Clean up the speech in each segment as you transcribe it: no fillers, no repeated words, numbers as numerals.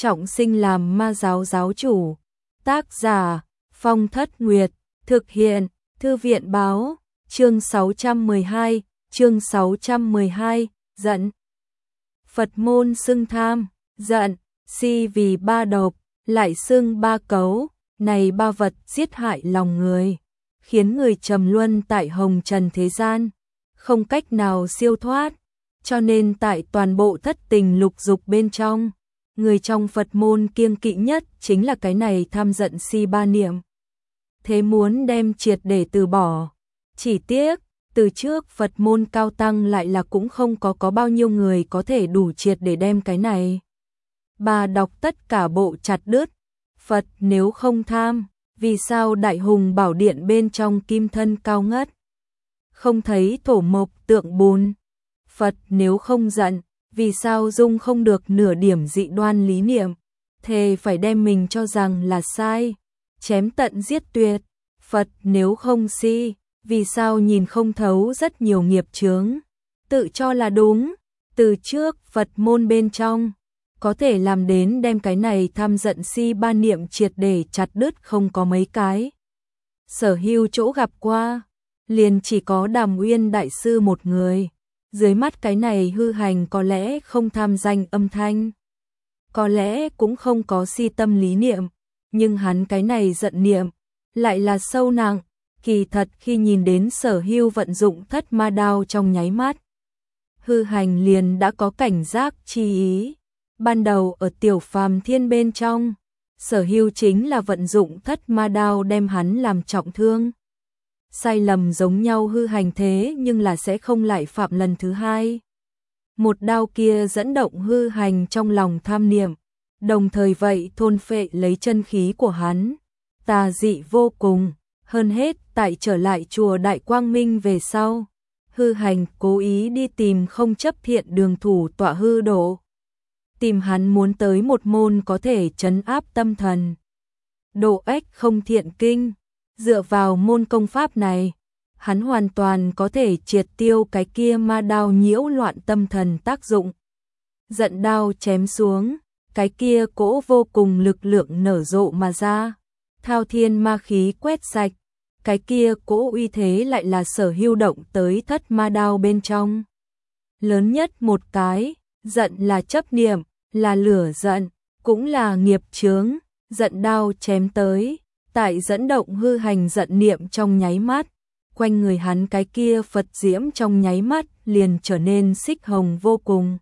trọng sinh làm ma giáo giáo chủ. Tác giả Phong Thất Nguyệt. Thực hiện Thư viện báo. Chương 612. Chương 612. Giận. Phật môn xưng tham, giận, si vì ba độc, lại xưng ba cấu. Này ba vật giết hại lòng người, khiến người trầm luân tại hồng trần thế gian, không cách nào siêu thoát. Cho nên tại toàn bộ thất tình lục dục bên trong, người trong Phật môn kiêng kỵ nhất chính là cái này tham giận si ba niệm. Thế muốn đem triệt để từ bỏ. Chỉ tiếc, từ trước Phật môn cao tăng lại là cũng không có bao nhiêu người có thể đủ triệt để đem cái này. Bà đọc tất cả bộ chặt đứt. Phật nếu không tham, vì sao Đại Hùng Bảo Điện bên trong kim thân cao ngất? Không thấy thổ mộc tượng bùn. Phật nếu không giận, vì sao dung không được nửa điểm dị đoan lý niệm? Thề phải đem mình cho rằng là sai, chém tận giết tuyệt. Phật nếu không si, vì sao nhìn không thấu rất nhiều nghiệp chướng, tự cho là đúng. Từ trước Phật môn bên trong có thể làm đến đem cái này tham giận si ba niệm triệt để chặt đứt không có mấy cái. Sở hữu chỗ gặp qua, liền chỉ có Đàm Uyên đại sư một người. Dưới mắt cái này hư hành có lẽ không tham danh âm thanh, có lẽ cũng không có si tâm lý niệm, nhưng hắn cái này giận niệm lại là sâu nặng. Kỳ thật khi nhìn đến Sở Hưu vận dụng thất ma đao trong nháy mắt, hư hành liền đã có cảnh giác chi ý. Ban đầu ở Tiểu Phàm Thiên bên trong, Sở Hưu chính là vận dụng thất ma đao đem hắn làm trọng thương. Sai lầm giống nhau hư hành thế nhưng là sẽ không lại phạm lần thứ hai. Một đao kia dẫn động hư hành trong lòng tham niệm, đồng thời vậy thôn phệ lấy chân khí của hắn, tà dị vô cùng. Hơn hết tại trở lại chùa Đại Quang Minh về sau, hư hành cố ý đi tìm không chấp thiện đường thủ tọa hư độ. Tìm hắn muốn tới một môn có thể trấn áp tâm thần. Độ ếch không thiện kinh, dựa vào môn công pháp này, hắn hoàn toàn có thể triệt tiêu cái kia ma đao nhiễu loạn tâm thần tác dụng. Giận đao chém xuống, cái kia cỗ vô cùng lực lượng nở rộ mà ra. Thao thiên ma khí quét sạch, cái kia cỗ uy thế lại là Sở Hưu động tới thất ma đao bên trong. Lớn nhất một cái, giận là chấp niệm, là lửa giận, cũng là nghiệp chướng. Giận đao chém tới, tại dẫn động hư hành giận niệm trong nháy mắt, quanh người hắn cái kia Phật diễm trong nháy mắt liền trở nên xích hồng vô cùng,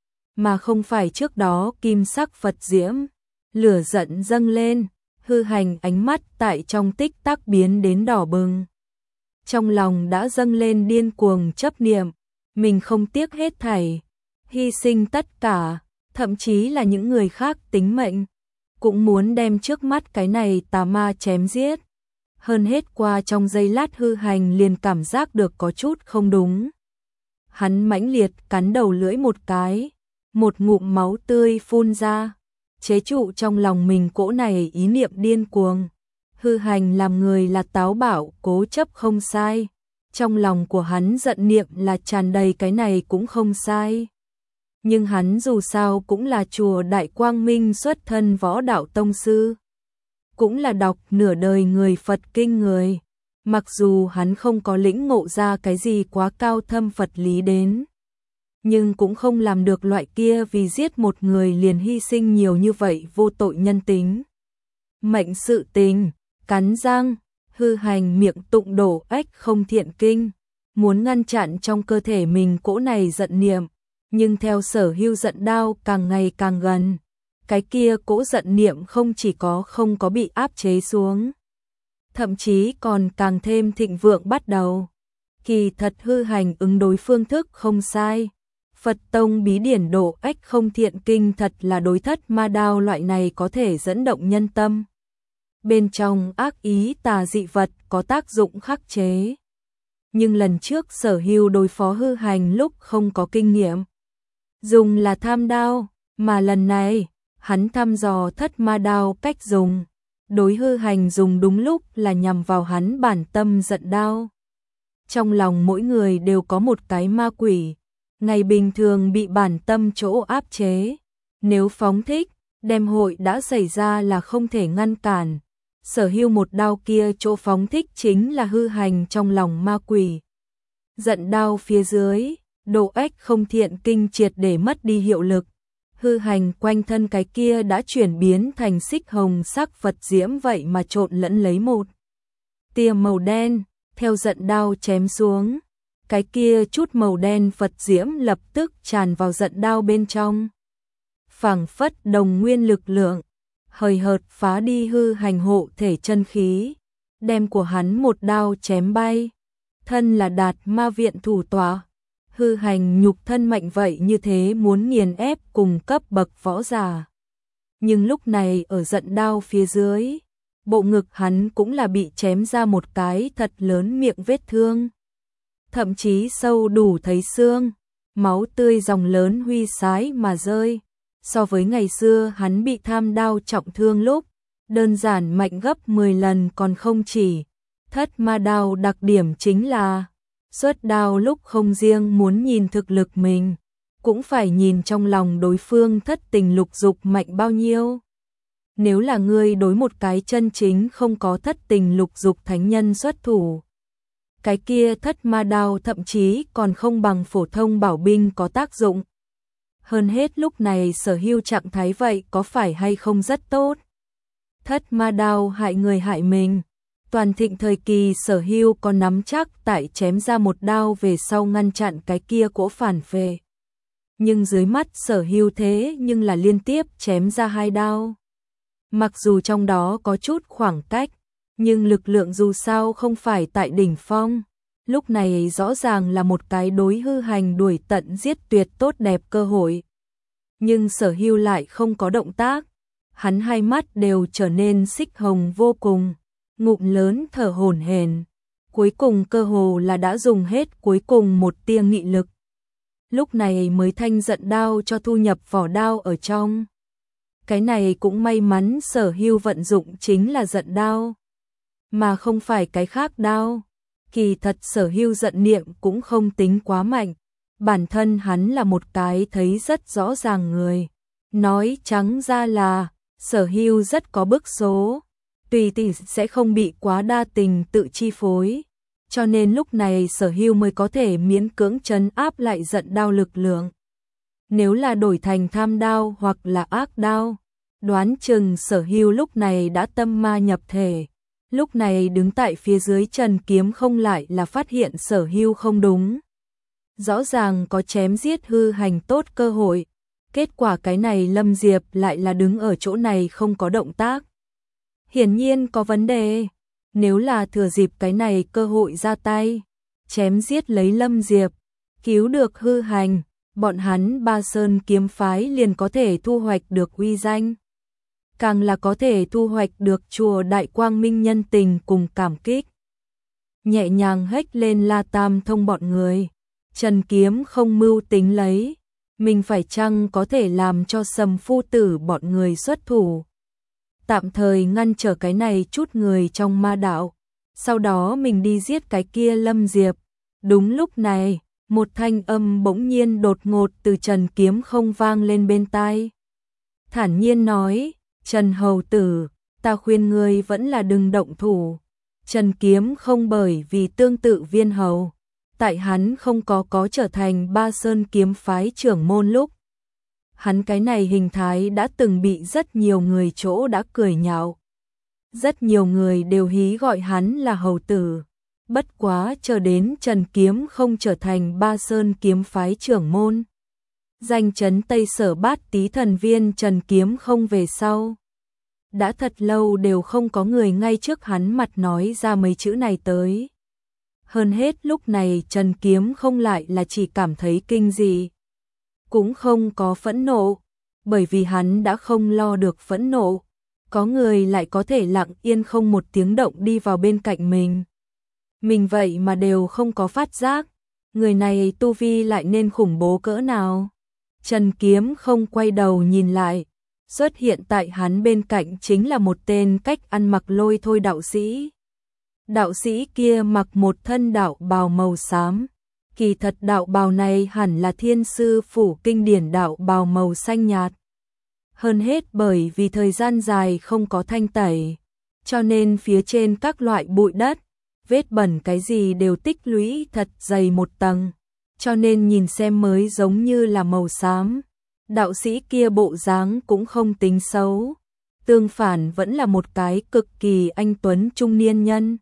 mà không phải trước đó kim sắc Phật diễm. Lửa giận dâng lên, hư hành ánh mắt tại trong tích tắc biến đến đỏ bừng. Trong lòng đã dâng lên điên cuồng chấp niệm, mình không tiếc hết thảy, hy sinh tất cả, thậm chí là những người khác tính mệnh, cũng muốn đem trước mắt cái này tà ma chém giết. Hơn hết qua trong giây lát hư hành liền cảm giác được có chút không đúng. Hắn mãnh liệt cắn đầu lưỡi một cái, một ngụm máu tươi phun ra, chế trụ trong lòng mình cỗ này ý niệm điên cuồng. Hư hành làm người là táo bạo, cố chấp không sai. Trong lòng của hắn giận niệm là tràn đầy cái này cũng không sai. Nhưng hắn dù sao cũng là chùa Đại Quang Minh xuất thân võ đạo tông sư, cũng là đọc nửa đời người Phật kinh người. Mặc dù hắn không có lĩnh ngộ ra cái gì quá cao thâm Phật lý đến, nhưng cũng không làm được loại kia vì giết một người liền hy sinh nhiều như vậy vô tội nhân tính. Mệnh sự tình, cắn răng, hư hành miệng tụng đổ ếch không thiện kinh, muốn ngăn chặn trong cơ thể mình cỗ này giận niệm, nhưng theo Sở Hưu giận đao càng ngày càng gần, cái kia cỗ giận niệm không chỉ không có bị áp chế xuống, thậm chí còn càng thêm thịnh vượng bắt đầu. Kỳ thật hư hành ứng đối phương thức không sai. Phật tông bí điển độ ếch không thiện kinh thật là đối thất ma đao loại này có thể dẫn động nhân tâm. Bên trong ác ý tà dị vật có tác dụng khắc chế. Nhưng lần trước Sở Hưu đối phó hư hành lúc không có kinh nghiệm, dùng là tham đao, mà lần này hắn thăm dò thất ma đao cách dùng, đối hư hành dùng đúng lúc là nhằm vào hắn bản tâm giận đao. Trong lòng mỗi người đều có một cái ma quỷ, ngày bình thường bị bản tâm chỗ áp chế, nếu phóng thích, Đêm hội đã xảy ra là không thể ngăn cản. Sở Hưu một đao kia chỗ phóng thích chính là hư hành trong lòng ma quỷ. Giận đao phía dưới, độ ếch không thiện kinh triệt để mất đi hiệu lực. Hư hành quanh thân cái kia đã chuyển biến thành xích hồng sắc Phật diễm vậy mà trộn lẫn lấy một tia màu đen, theo giận đao chém xuống. Cái kia chút màu đen Phật diễm lập tức tràn vào giận đao bên trong. Phảng phất đồng nguyên lực lượng, hời hợt phá đi hư hành hộ thể chân khí, đem của hắn một đao chém bay. Thân là Đạt Ma viện thủ tọa, hư hành nhục thân mạnh vậy như thế muốn nghiền ép cùng cấp bậc võ giả. Nhưng lúc này ở giận đao phía dưới, bộ ngực hắn cũng là bị chém ra một cái thật lớn miệng vết thương. Thậm chí sâu đủ thấy xương, máu tươi dòng lớn huy sái mà rơi. So với ngày xưa hắn bị tham đao trọng thương lúc, đơn giản mạnh gấp 10 lần còn không chỉ. Thất ma đao đặc điểm chính là, xuất đao lúc không riêng muốn nhìn thực lực mình, cũng phải nhìn trong lòng đối phương thất tình lục dục mạnh bao nhiêu. Nếu là ngươi đối một cái chân chính không có thất tình lục dục thánh nhân xuất thủ, cái kia thất ma đao thậm chí còn không bằng phổ thông bảo binh có tác dụng. Hơn hết lúc này Sở Hưu trạng thái vậy có phải hay không rất tốt. Thất ma đao hại người hại mình. Toàn thịnh thời kỳ Sở Hưu có nắm chắc tại chém ra một đao về sau ngăn chặn cái kia cỗ phản phệ. Nhưng dưới mắt Sở Hưu thế nhưng là liên tiếp chém ra 2 đao. Mặc dù trong đó có chút khoảng cách, nhưng lực lượng dù sao không phải tại đỉnh phong. Lúc này rõ ràng là một cái đối hư hành đuổi tận giết tuyệt tốt đẹp cơ hội. Nhưng Sở Hưu lại không có động tác. Hắn hai mắt đều trở nên xích hồng vô cùng, ngụm lớn thở hổn hển. Cuối cùng cơ hồ là đã dùng hết cuối cùng một tia nghị lực. Lúc này mới thanh giận đao cho thu nhập vỏ đao ở trong. Cái này cũng may mắn Sở Hưu vận dụng chính là giận đao, mà không phải cái khác đao. Kỳ thật Sở Hưu giận niệm cũng không tính quá mạnh. Bản thân hắn là một cái thấy rất rõ ràng người. Nói trắng ra là, Sở Hưu rất có bức số. Tùy tỷ sẽ không bị quá đa tình tự chi phối. Cho nên lúc này Sở Hưu mới có thể miễn cưỡng trấn áp lại giận đao lực lượng. Nếu là đổi thành tham đao hoặc là ác đao, đoán chừng Sở Hưu lúc này đã tâm ma nhập thể. Lúc này đứng tại phía dưới Trần Kiếm Không lại là phát hiện Sở Hưu không đúng. Rõ ràng có chém giết hư hành tốt cơ hội. Kết quả cái này Lâm Diệp lại là đứng ở chỗ này không có động tác. Hiển nhiên có vấn đề. Nếu là thừa dịp cái này cơ hội ra tay, chém giết lấy Lâm Diệp, cứu được hư hành, bọn hắn Ba Sơn kiếm phái liền có thể thu hoạch được uy danh. Càng là có thể thu hoạch được chùa Đại Quang Minh nhân tình cùng cảm kích. Nhẹ nhàng hếch lên La Tam Thông bọn người. Trần Kiếm Không mưu tính lấy, mình phải chăng có thể làm cho Sầm phu tử bọn người xuất thủ. Tạm thời ngăn trở cái này chút người trong ma đạo, sau đó mình đi giết cái kia Lâm Diệp. Đúng lúc này, một thanh âm bỗng nhiên đột ngột từ Trần Kiếm Không vang lên bên tai. Thản nhiên nói, Trần Hầu Tử, ta khuyên ngươi vẫn là đừng động thủ. Trần Kiếm Không bởi vì tương tự Viên Hầu, tại hắn không có trở thành Ba Sơn kiếm phái trưởng môn lúc. Hắn cái này hình thái đã từng bị rất nhiều người chỗ đã cười nhạo. Rất nhiều người đều hí gọi hắn là hầu tử. Bất quá chờ đến Trần Kiếm Không trở thành Ba Sơn kiếm phái trưởng môn. Danh chấn Tây Sở Bát Tí thần viên Trần Kiếm Không về sau. Đã thật lâu đều không có người ngay trước hắn mặt nói ra mấy chữ này tới. Hơn hết lúc này Trần Kiếm Không lại là chỉ cảm thấy kinh dị. Cũng không có phẫn nộ, bởi vì hắn đã không lo được phẫn nộ. Có người lại có thể lặng yên không một tiếng động đi vào bên cạnh mình. Mình vậy mà đều không có phát giác. Người này tu vi lại nên khủng bố cỡ nào. Trần Kiếm Không quay đầu nhìn lại. Xuất hiện tại hắn bên cạnh chính là một tên cách ăn mặc lôi thôi đạo sĩ. Đạo sĩ kia mặc một thân đạo bào màu xám. Kỳ thật đạo bào này hẳn là Thiên Sư Phủ kinh điển đạo bào màu xanh nhạt. Hơn hết bởi vì thời gian dài không có thanh tẩy, cho nên phía trên các loại bụi đất, vết bẩn cái gì đều tích lũy thật dày một tầng, cho nên nhìn xem mới giống như là màu xám. Đạo sĩ kia bộ dáng cũng không tính xấu, tương phản vẫn là một cái cực kỳ anh tuấn trung niên nhân.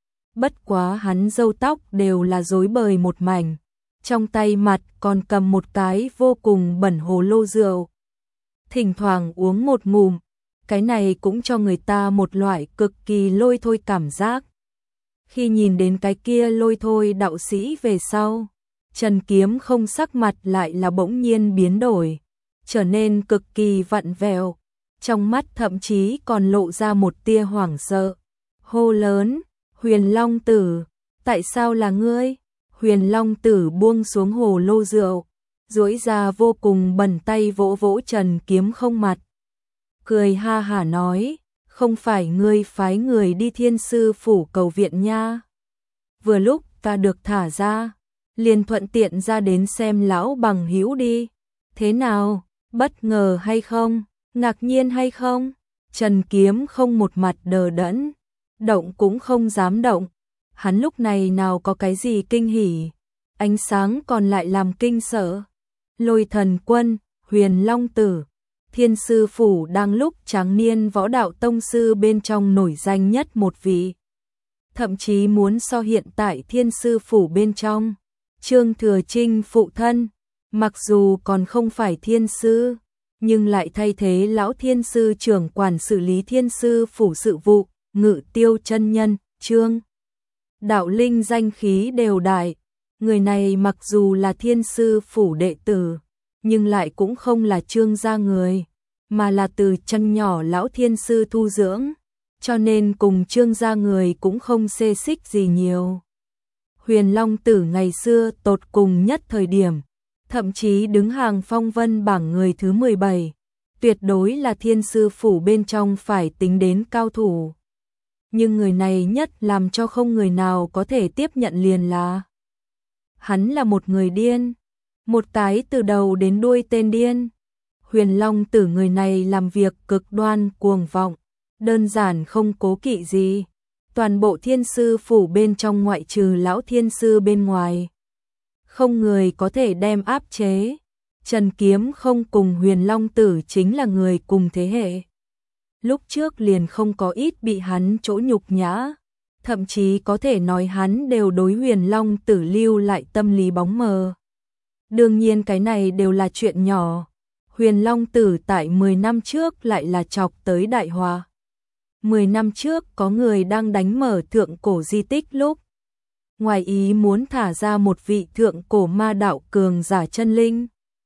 Bất quá hắn râu tóc đều là rối bời một mảnh, trong tay mặt còn cầm một cái vô cùng bẩn hồ lô rượu. Thỉnh thoảng uống một ngụm, cái này cũng cho người ta một loại cực kỳ lôi thôi cảm giác. Khi nhìn đến cái kia lôi thôi đạo sĩ về sau, Trần Kiếm không sắc mặt lại là bỗng nhiên biến đổi, trở nên cực kỳ vặn vẹo, trong mắt thậm chí còn lộ ra một tia hoảng sợ. Hô lớn, Huyền Long Tử, tại sao là ngươi? Huyền Long Tử buông xuống hồ lô rượu, duỗi ra vô cùng bẩn tay vỗ vỗ Trần Kiếm không mặt. Cười ha hả nói, không phải ngươi phái người đi Thiên Sư Phủ cầu viện nha. Vừa lúc ta được thả ra, liền thuận tiện ra đến xem lão bằng hữu đi. Thế nào, bất ngờ hay không, ngạc nhiên hay không? Trần Kiếm không một mặt đờ đẫn, động cũng không dám động. Hắn lúc này nào có cái gì kinh hỉ, ánh sáng còn lại làm kinh sợ. Lôi Thần Quân, Huyền Long Tử, Thiên Sư Phủ đang lúc tráng niên võ đạo tông sư bên trong nổi danh nhất một vị. Thậm chí muốn so hiện tại Thiên Sư Phủ bên trong, Trương Thừa Trinh phụ thân, mặc dù còn không phải thiên sư, nhưng lại thay thế lão thiên sư trưởng quản xử lý Thiên Sư Phủ sự vụ, Ngự Tiêu chân nhân, Trương Đạo Linh danh khí đều đại. Người này mặc dù là Thiên Sư Phủ đệ tử, nhưng lại cũng không là Trương gia người, mà là từ chân nhỏ lão thiên sư thu dưỡng, cho nên cùng Trương gia người cũng không xê xích gì nhiều. Huyền Long Tử ngày xưa tột cùng nhất thời điểm, thậm chí đứng hàng phong vân bảng người thứ 17, tuyệt đối là Thiên Sư Phủ bên trong phải tính đến cao thủ. Nhưng người này nhất làm cho không người nào có thể tiếp nhận liền là hắn là một người điên, một cái từ đầu đến đuôi tên điên. Huyền Long Tử người này làm việc cực đoan cuồng vọng, đơn giản không cố kỵ gì. Toàn bộ Thiên Sư Phủ bên trong ngoại trừ lão thiên sư bên ngoài, không người có thể đem áp chế. Trần Kiếm không cùng Huyền Long Tử chính là người cùng thế hệ. Lúc trước liền không có ít bị hắn chỗ nhục nhã, thậm chí có thể nói hắn đều đối Huyền Long Tử lưu lại tâm lý bóng mờ. Đương nhiên cái này đều là chuyện nhỏ. Huyền Long Tử tại 10 năm trước lại là chọc tới đại họa. 10 năm trước có người đang đánh mở thượng cổ di tích lúc ngoài ý muốn thả ra một vị thượng cổ ma đạo cường giả chân linh.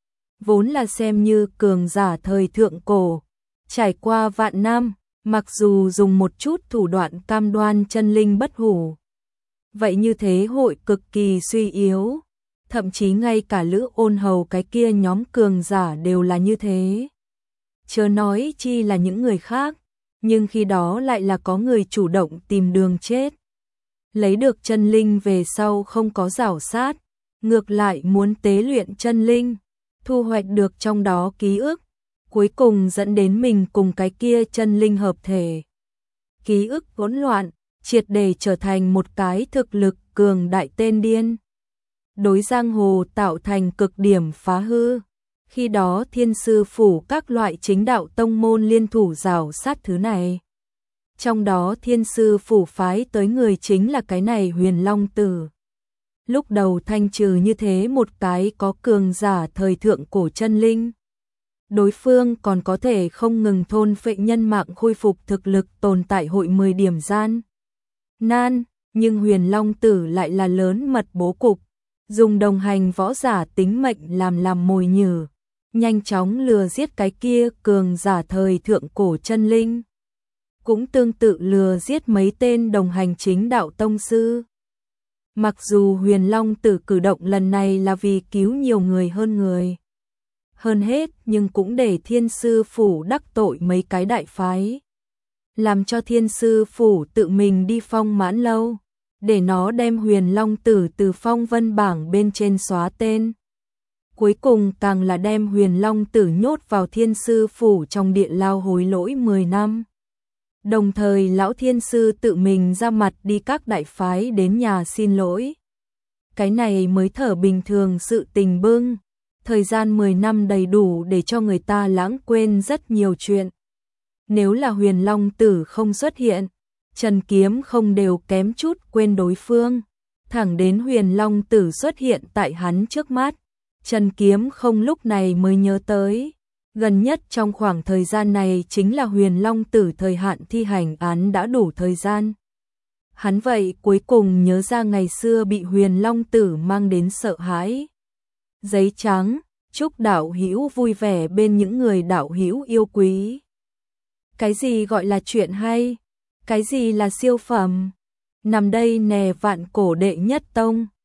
Vốn là xem như cường giả thời thượng cổ, trải qua vạn năm, mặc dù dùng một chút thủ đoạn cam đoan chân linh bất hủ, vậy như thế hội cực kỳ suy yếu. Thậm chí ngay cả Lữ Ôn Hầu cái kia nhóm cường giả đều là như thế. Chớ nói chi là những người khác, nhưng khi đó lại là có người chủ động tìm đường chết. Lấy được chân linh về sau không có giảo sát, ngược lại muốn tế luyện chân linh, thu hoạch được trong đó ký ức, cuối cùng dẫn đến mình cùng cái kia chân linh hợp thể. Ký ức hỗn loạn, triệt để trở thành một cái thực lực cường đại tên điên. Đối giang hồ tạo thành cực điểm phá hư. Khi đó Thiên Sư Phủ các loại chính đạo tông môn liên thủ rào sát thứ này. Trong đó Thiên Sư Phủ phái tới người chính là cái này Huyền Long Tử. Lúc đầu thanh trừ như thế một cái có cường giả thời thượng cổ chân linh. Đối phương còn có thể không ngừng thôn phệ nhân mạng khôi phục thực lực tồn tại hội 10 điểm gian nan, nhưng Huyền Long Tử lại là lớn mật bố cục, dùng đồng hành võ giả tính mệnh làm mồi nhử, nhanh chóng lừa giết cái kia cường giả thời thượng cổ chân linh. Cũng tương tự lừa giết mấy tên đồng hành chính đạo tông sư. Mặc dù Huyền Long Tử cử động lần này là vì cứu nhiều người hơn người. Hơn hết nhưng cũng để Thiên Sư Phủ đắc tội mấy cái đại phái. Làm cho Thiên Sư Phủ tự mình đi phong mãn lâu, để nó đem Huyền Long Tử từ phong vân bảng bên trên xóa tên. cuối cùng càng là đem Huyền Long Tử nhốt vào Thiên Sư phủ trong địa lao hối lỗi 10 năm. Đồng thời lão Thiên Sư tự mình ra mặt đi các đại phái đến nhà xin lỗi. Cái này mới thở bình thường sự tình bưng. Thời gian 10 năm đầy đủ để cho người ta lãng quên rất nhiều chuyện. Nếu là Huyền Long Tử không xuất hiện, Trần Kiếm không đều kém chút quên đối phương. Thẳng đến Huyền Long Tử xuất hiện tại hắn trước mắt, Trần Kiếm không lúc này mới nhớ tới. Gần nhất trong khoảng thời gian này chính là Huyền Long Tử thời hạn thi hành án đã đủ thời gian. Hắn vậy cuối cùng nhớ ra ngày xưa bị Huyền Long Tử mang đến sợ hãi. Giấy trắng, chúc đạo hữu vui vẻ bên những người đạo hữu yêu quý. Cái gì gọi là chuyện hay? Cái gì là siêu phẩm? Nằm đây nè vạn cổ đệ nhất tông.